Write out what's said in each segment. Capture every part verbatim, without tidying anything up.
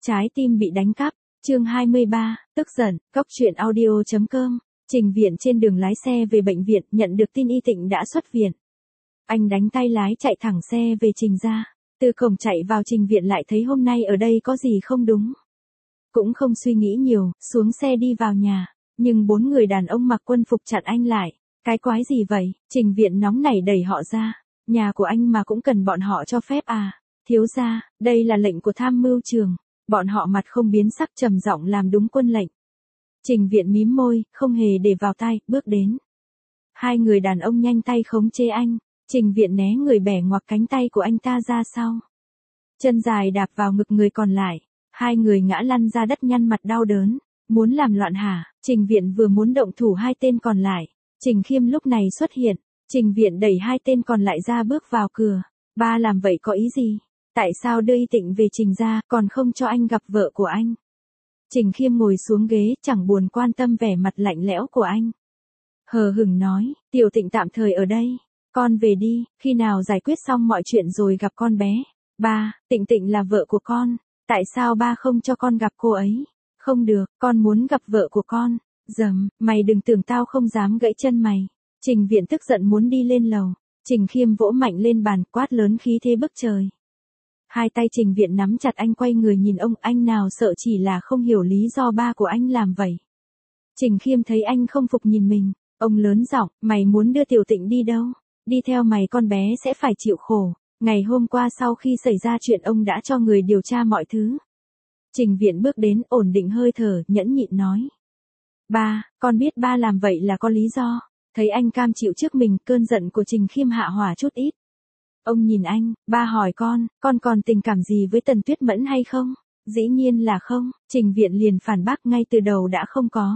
Trái tim bị đánh cắp, chương hai mươi ba, tức giận, Cốc truyện audio chấm com. Trình Viện trên đường lái xe về bệnh viện, nhận được tin Y Tịnh đã xuất viện. Anh đánh tay lái chạy thẳng xe về Trình gia. Từ cổng chạy vào Trình Viện lại thấy hôm nay ở đây có gì không đúng. Cũng không suy nghĩ nhiều, xuống xe đi vào nhà. Nhưng bốn người đàn ông mặc quân phục chặn anh lại. Cái quái gì vậy? Trình Viện nóng nảy đẩy họ ra. Nhà của anh mà cũng cần bọn họ cho phép à? Thiếu gia, đây là lệnh của tham mưu trường. Bọn họ mặt không biến sắc trầm giọng làm đúng quân lệnh. Trình Viện mím môi, không hề để vào tai, bước đến. Hai người đàn ông nhanh tay khống chế anh. Trình Viện né người bẻ ngoặc cánh tay của anh ta ra sau. Chân dài đạp vào ngực người còn lại. Hai người ngã lăn ra đất nhăn mặt đau đớn. Muốn làm loạn hả? Trình Viện vừa muốn động thủ hai tên còn lại. Trình Khiêm lúc này xuất hiện. Trình Viện đẩy hai tên còn lại ra bước vào cửa. Ba làm vậy có ý gì? Tại sao đưa Y Tịnh về Trình gia, còn không cho anh gặp vợ của anh? Trình Khiêm ngồi xuống ghế, chẳng buồn quan tâm vẻ mặt lạnh lẽo của anh. Hờ hững nói, Tiểu Tịnh tạm thời ở đây. Con về đi, khi nào giải quyết xong mọi chuyện rồi gặp con bé. Ba, Tịnh Tịnh là vợ của con. Tại sao ba không cho con gặp cô ấy? Không được, con muốn gặp vợ của con. Dầm, mày đừng tưởng tao không dám gãy chân mày. Trình Viện tức giận muốn đi lên lầu. Trình Khiêm vỗ mạnh lên bàn, quát lớn khí thế bức trời. Hai tay Trình Viện nắm chặt anh, quay người nhìn ông, anh nào sợ chỉ là không hiểu lý do ba của anh làm vậy. Trình Khiêm thấy anh không phục nhìn mình, ông lớn giọng, mày muốn đưa Tiểu Tịnh đi đâu? Đi theo mày con bé sẽ phải chịu khổ. Ngày hôm qua sau khi xảy ra chuyện ông đã cho người điều tra mọi thứ. Trình Viện bước đến, ổn định hơi thở, nhẫn nhịn nói. Ba, con biết ba làm vậy là có lý do. Thấy anh cam chịu trước mình, cơn giận của Trình Khiêm hạ hỏa chút ít. Ông nhìn anh, ba hỏi con, con còn tình cảm gì với Tần Tuyết Mẫn hay không? Dĩ nhiên là không, Trình Viện liền phản bác ngay từ đầu đã không có.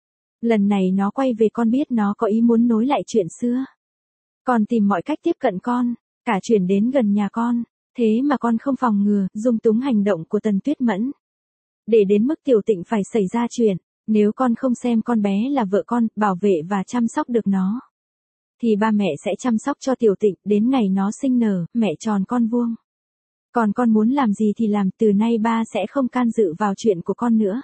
Lần này nó quay về con biết nó có ý muốn nối lại chuyện xưa. Còn tìm mọi cách tiếp cận con, cả chuyển đến gần nhà con, thế mà con không phòng ngừa, dung túng hành động của Tần Tuyết Mẫn. Để đến mức Tiểu Tịnh phải xảy ra chuyện, nếu con không xem con bé là vợ con, bảo vệ và chăm sóc được nó. Thì ba mẹ sẽ chăm sóc cho Tiểu Tịnh, đến ngày nó sinh nở, mẹ tròn con vuông. Còn con muốn làm gì thì làm, từ nay ba sẽ không can dự vào chuyện của con nữa.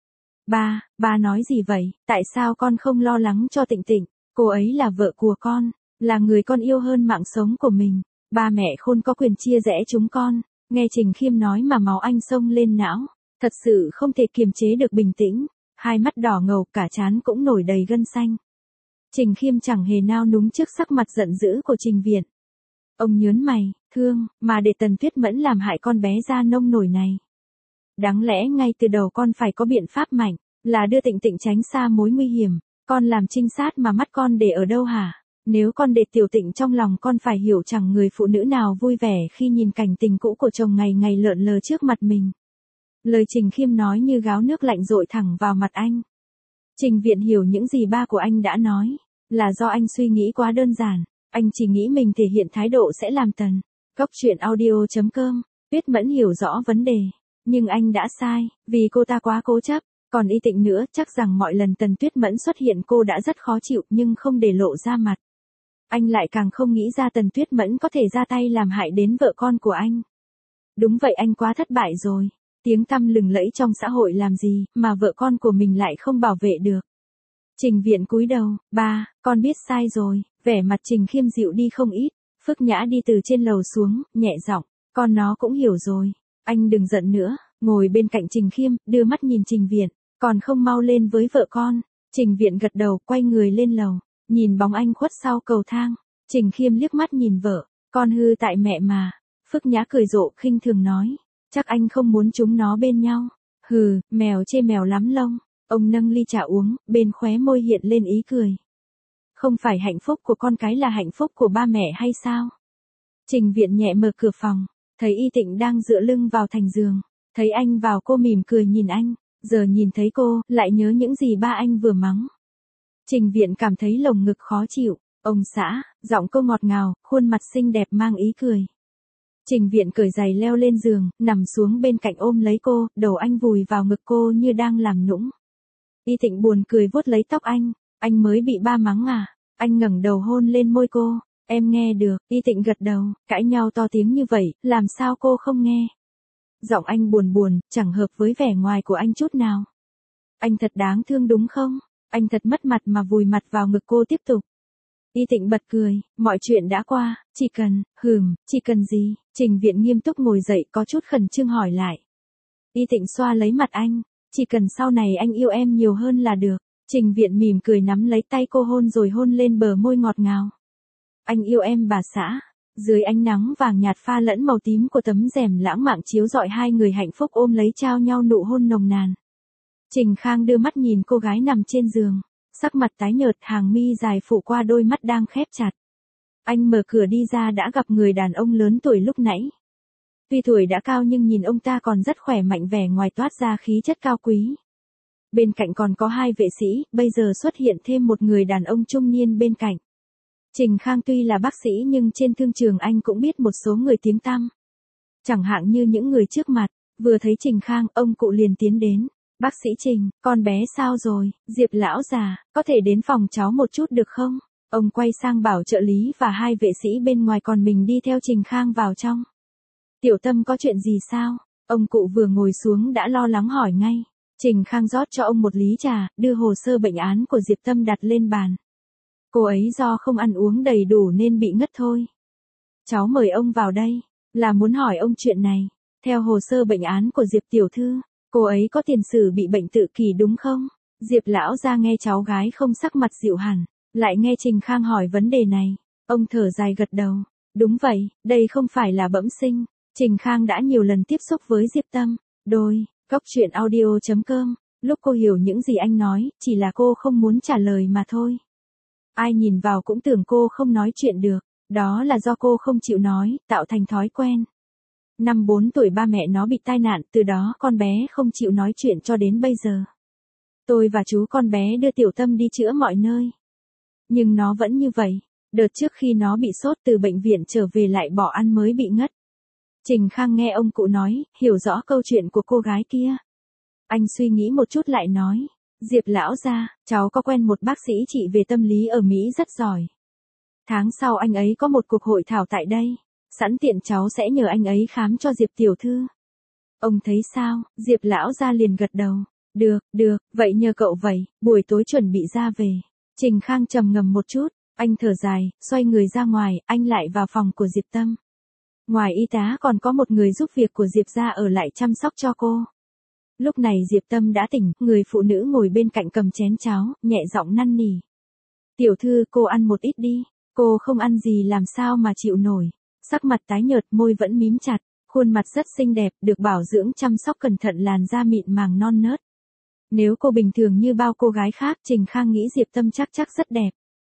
Ba, ba nói gì vậy, tại sao con không lo lắng cho Tịnh Tịnh, cô ấy là vợ của con, là người con yêu hơn mạng sống của mình, ba mẹ khôn có quyền chia rẽ chúng con. Nghe Trình Khiêm nói mà máu anh xông lên não, thật sự không thể kiềm chế được bình tĩnh, hai mắt đỏ ngầu, cả trán cũng nổi đầy gân xanh. Trình Khiêm chẳng hề nao núng trước sắc mặt giận dữ của Trình Viện. Ông nhớn mày, thương, mà để Tần Tuyết Mẫn làm hại con bé da nông nổi này. Đáng lẽ ngay từ đầu con phải có biện pháp mạnh, là đưa Tịnh Tịnh tránh xa mối nguy hiểm. Con làm trinh sát mà mắt con để ở đâu hả? Nếu con để Tiểu Tịnh trong lòng con phải hiểu chẳng người phụ nữ nào vui vẻ khi nhìn cảnh tình cũ của chồng ngày ngày lượn lờ trước mặt mình. Lời Trình Khiêm nói như gáo nước lạnh dội thẳng vào mặt anh. Trình Viện hiểu những gì ba của anh đã nói, là do anh suy nghĩ quá đơn giản, anh chỉ nghĩ mình thể hiện thái độ sẽ làm Tần. Cốc truyện audio chấm com, Tuyết Mẫn hiểu rõ vấn đề, nhưng anh đã sai, vì cô ta quá cố chấp, còn Y Tịnh nữa, chắc rằng mọi lần Tần Tuyết Mẫn xuất hiện cô đã rất khó chịu nhưng không để lộ ra mặt. Anh lại càng không nghĩ ra Tần Tuyết Mẫn có thể ra tay làm hại đến vợ con của anh. Đúng vậy, anh quá thất bại rồi. Tiếng tăm lừng lẫy trong xã hội làm gì, mà vợ con của mình lại không bảo vệ được. Trình Viện cúi đầu, ba, con biết sai rồi, vẻ mặt Trình Khiêm dịu đi không ít, Phước Nhã đi từ trên lầu xuống, nhẹ giọng, con nó cũng hiểu rồi, anh đừng giận nữa, ngồi bên cạnh Trình Khiêm, đưa mắt nhìn Trình Viện, còn không mau lên với vợ con. Trình Viện gật đầu, quay người lên lầu, nhìn bóng anh khuất sau cầu thang, Trình Khiêm liếc mắt nhìn vợ, con hư tại mẹ mà. Phước Nhã cười rộ khinh thường nói. Chắc anh không muốn chúng nó bên nhau. Hừ, mèo chê mèo lắm lông. Ông nâng ly trà uống, bên khóe môi hiện lên ý cười. Không phải hạnh phúc của con cái là hạnh phúc của ba mẹ hay sao? Trình Viện nhẹ mở cửa phòng, thấy Y Tịnh đang dựa lưng vào thành giường. Thấy anh vào cô mỉm cười nhìn anh, giờ nhìn thấy cô, lại nhớ những gì ba anh vừa mắng. Trình Viện cảm thấy lồng ngực khó chịu. Ông xã, giọng cô ngọt ngào, khuôn mặt xinh đẹp mang ý cười. Trình Viện cởi giày leo lên giường, nằm xuống bên cạnh ôm lấy cô, đầu anh vùi vào ngực cô như đang làm nũng. Y Tịnh buồn cười vuốt lấy tóc anh, anh mới bị ba mắng à? Anh ngẩng đầu hôn lên môi cô, em nghe được, Y Tịnh gật đầu, cãi nhau to tiếng như vậy, làm sao cô không nghe? Giọng anh buồn buồn, chẳng hợp với vẻ ngoài của anh chút nào. Anh thật đáng thương đúng không? Anh thật mất mặt mà vùi mặt vào ngực cô tiếp tục. Y Tịnh bật cười, mọi chuyện đã qua, chỉ cần, hừm, chỉ cần gì? Trình Viện nghiêm túc ngồi dậy có chút khẩn trương hỏi lại. Y Tịnh xoa lấy mặt anh, chỉ cần sau này anh yêu em nhiều hơn là được. Trình Viện mỉm cười nắm lấy tay cô hôn rồi hôn lên bờ môi ngọt ngào. Anh yêu em bà xã. Dưới ánh nắng vàng nhạt pha lẫn màu tím của tấm rèm lãng mạn chiếu rọi hai người hạnh phúc ôm lấy trao nhau nụ hôn nồng nàn. Trình Khang đưa mắt nhìn cô gái nằm trên giường, sắc mặt tái nhợt, hàng mi dài phủ qua đôi mắt đang khép chặt. Anh mở cửa đi ra đã gặp người đàn ông lớn tuổi lúc nãy. Tuy tuổi đã cao nhưng nhìn ông ta còn rất khỏe mạnh, vẻ ngoài toát ra khí chất cao quý. Bên cạnh còn có hai vệ sĩ, bây giờ xuất hiện thêm một người đàn ông trung niên bên cạnh. Trình Khang tuy là bác sĩ nhưng trên thương trường anh cũng biết một số người tiếng tăm. Chẳng hạn như những người trước mặt, vừa thấy Trình Khang, ông cụ liền tiến đến. Bác sĩ Trình, con bé sao rồi? Diệp lão già, có thể đến phòng cháu một chút được không? Ông quay sang bảo trợ lý và hai vệ sĩ bên ngoài, còn mình đi theo Trình Khang vào trong. Tiểu Tâm có chuyện gì sao? Ông cụ vừa ngồi xuống đã lo lắng hỏi ngay. Trình Khang rót cho ông một ly trà, đưa hồ sơ bệnh án của Diệp Tâm đặt lên bàn. Cô ấy do không ăn uống đầy đủ nên bị ngất thôi. Cháu mời ông vào đây, là muốn hỏi ông chuyện này. Theo hồ sơ bệnh án của Diệp tiểu thư, cô ấy có tiền sử bị bệnh tự kỷ đúng không? Diệp lão ra nghe cháu gái không sắc mặt dịu hẳn, lại nghe Trình Khang hỏi vấn đề này. Ông thở dài gật đầu. Đúng vậy, đây không phải là bẩm sinh. Trình Khang đã nhiều lần tiếp xúc với Diệp Tâm. Đôi, Cóc Truyện Audio chấm com. Lúc cô hiểu những gì anh nói, chỉ là cô không muốn trả lời mà thôi. Ai nhìn vào cũng tưởng cô không nói chuyện được. Đó là do cô không chịu nói, tạo thành thói quen. Năm bốn tuổi ba mẹ nó bị tai nạn, từ đó con bé không chịu nói chuyện cho đến bây giờ. Tôi và chú con bé đưa Tiểu Tâm đi chữa mọi nơi. Nhưng nó vẫn như vậy. Đợt trước khi nó bị sốt từ bệnh viện trở về lại bỏ ăn mới bị ngất. Trình Khang nghe ông cụ nói, hiểu rõ câu chuyện của cô gái kia. Anh suy nghĩ một chút lại nói. Diệp lão gia, cháu có quen một bác sĩ trị về tâm lý ở Mỹ rất giỏi. Tháng sau anh ấy có một cuộc hội thảo tại đây. Sẵn tiện cháu sẽ nhờ anh ấy khám cho Diệp tiểu thư. Ông thấy sao? Diệp lão gia liền gật đầu. Được, được, vậy nhờ cậu vậy, buổi tối chuẩn bị ra về. Trình Khang trầm ngâm một chút, anh thở dài, xoay người ra ngoài, anh lại vào phòng của Diệp Tâm. Ngoài y tá còn có một người giúp việc của Diệp gia ở lại chăm sóc cho cô. Lúc này Diệp Tâm đã tỉnh, người phụ nữ ngồi bên cạnh cầm chén cháo, nhẹ giọng năn nỉ. Tiểu thư, cô ăn một ít đi, cô không ăn gì làm sao mà chịu nổi. Sắc mặt tái nhợt, môi vẫn mím chặt, khuôn mặt rất xinh đẹp, được bảo dưỡng chăm sóc cẩn thận, làn da mịn màng non nớt. Nếu cô bình thường như bao cô gái khác, Trình Khang nghĩ Diệp Tâm chắc chắc rất đẹp.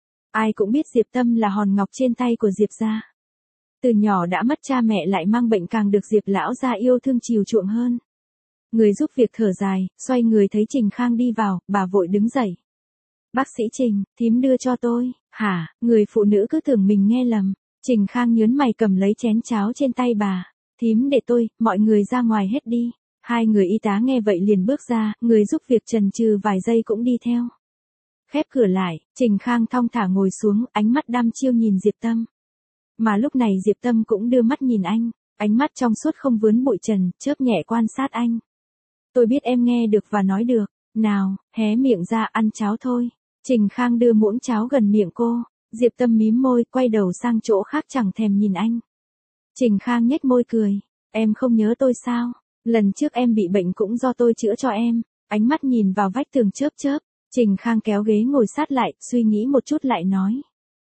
Ai cũng biết Diệp Tâm là hòn ngọc trên tay của Diệp gia. Từ nhỏ đã mất cha mẹ lại mang bệnh, càng được Diệp lão gia yêu thương chiều chuộng hơn. Người giúp việc thở dài, xoay người thấy Trình Khang đi vào, bà vội đứng dậy. Bác sĩ Trình, thím đưa cho tôi. Hả? Người phụ nữ cứ tưởng mình nghe lầm. Trình Khang nhớn mày cầm lấy chén cháo trên tay bà. Thím để tôi, mọi người ra ngoài hết đi. Hai người y tá nghe vậy liền bước ra, người giúp việc chần chừ vài giây cũng đi theo. Khép cửa lại, Trình Khang thong thả ngồi xuống, ánh mắt đăm chiêu nhìn Diệp Tâm. Mà lúc này Diệp Tâm cũng đưa mắt nhìn anh, ánh mắt trong suốt không vướng bụi trần, chớp nhẹ quan sát anh. Tôi biết em nghe được và nói được, nào, hé miệng ra ăn cháo thôi. Trình Khang đưa muỗng cháo gần miệng cô, Diệp Tâm mím môi, quay đầu sang chỗ khác chẳng thèm nhìn anh. Trình Khang nhếch môi cười, em không nhớ tôi sao? Lần trước em bị bệnh cũng do tôi chữa cho em. Ánh mắt nhìn vào vách tường chớp chớp, Trình Khang kéo ghế ngồi sát lại, suy nghĩ một chút lại nói.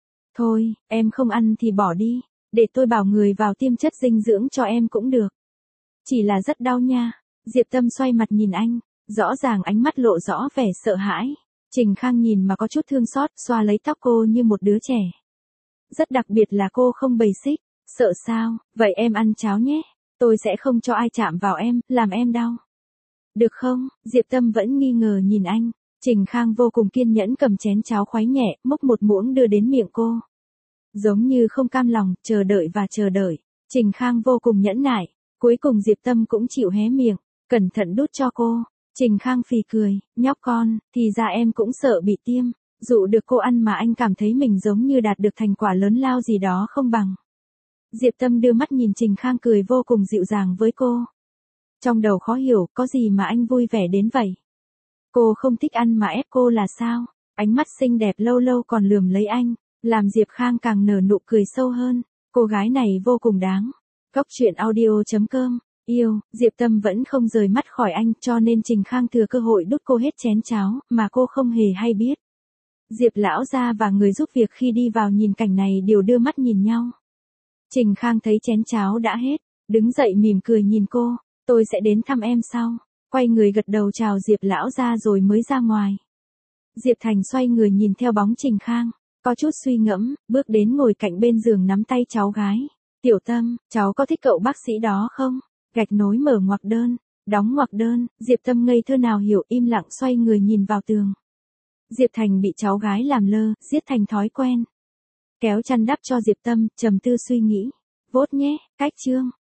Thôi, em không ăn thì bỏ đi, để tôi bảo người vào tiêm chất dinh dưỡng cho em cũng được. Chỉ là rất đau nha. Diệp Tâm xoay mặt nhìn anh, rõ ràng ánh mắt lộ rõ vẻ sợ hãi. Trình Khang nhìn mà có chút thương xót, xoa lấy tóc cô như một đứa trẻ. Rất đặc biệt là cô không bầy xích. Sợ sao? Vậy em ăn cháo nhé. Tôi sẽ không cho ai chạm vào em, làm em đau. Được không? Diệp Tâm vẫn nghi ngờ nhìn anh. Trình Khang vô cùng kiên nhẫn cầm chén cháo khoái nhẹ, múc một muỗng đưa đến miệng cô. Giống như không cam lòng, chờ đợi và chờ đợi. Trình Khang vô cùng nhẫn nại. Cuối cùng Diệp Tâm cũng chịu hé miệng, cẩn thận đút cho cô. Trình Khang phì cười, nhóc con, thì ra em cũng sợ bị tiêm. Dụ được cô ăn mà anh cảm thấy mình giống như đạt được thành quả lớn lao gì đó không bằng. Diệp Tâm đưa mắt nhìn Trình Khang cười vô cùng dịu dàng với cô. Trong đầu khó hiểu, có gì mà anh vui vẻ đến vậy? Cô không thích ăn mà ép cô là sao? Ánh mắt xinh đẹp lâu lâu còn lườm lấy anh, làm Diệp Khang càng nở nụ cười sâu hơn. Cô gái này vô cùng đáng. Góc truyện audio chấm com. Yêu, Diệp Tâm vẫn không rời mắt khỏi anh, cho nên Trình Khang thừa cơ hội đút cô hết chén cháo, mà cô không hề hay biết. Diệp lão gia và người giúp việc khi đi vào nhìn cảnh này đều đưa mắt nhìn nhau. Trình Khang thấy chén cháo đã hết, đứng dậy mỉm cười nhìn cô, tôi sẽ đến thăm em sau. Quay người gật đầu chào Diệp lão gia rồi mới ra ngoài. Diệp Thành xoay người nhìn theo bóng Trình Khang, có chút suy ngẫm, bước đến ngồi cạnh bên giường nắm tay cháu gái. Tiểu Tâm, cháu có thích cậu bác sĩ đó không? Gạch nối mở ngoặc đơn, đóng ngoặc đơn, Diệp Tâm ngây thơ nào hiểu, im lặng xoay người nhìn vào tường. Diệp Thành bị cháu gái làm lơ, giết thành thói quen. Kéo chăn đắp cho Diệp Tâm, trầm tư suy nghĩ. Vốt nhé, cách chương.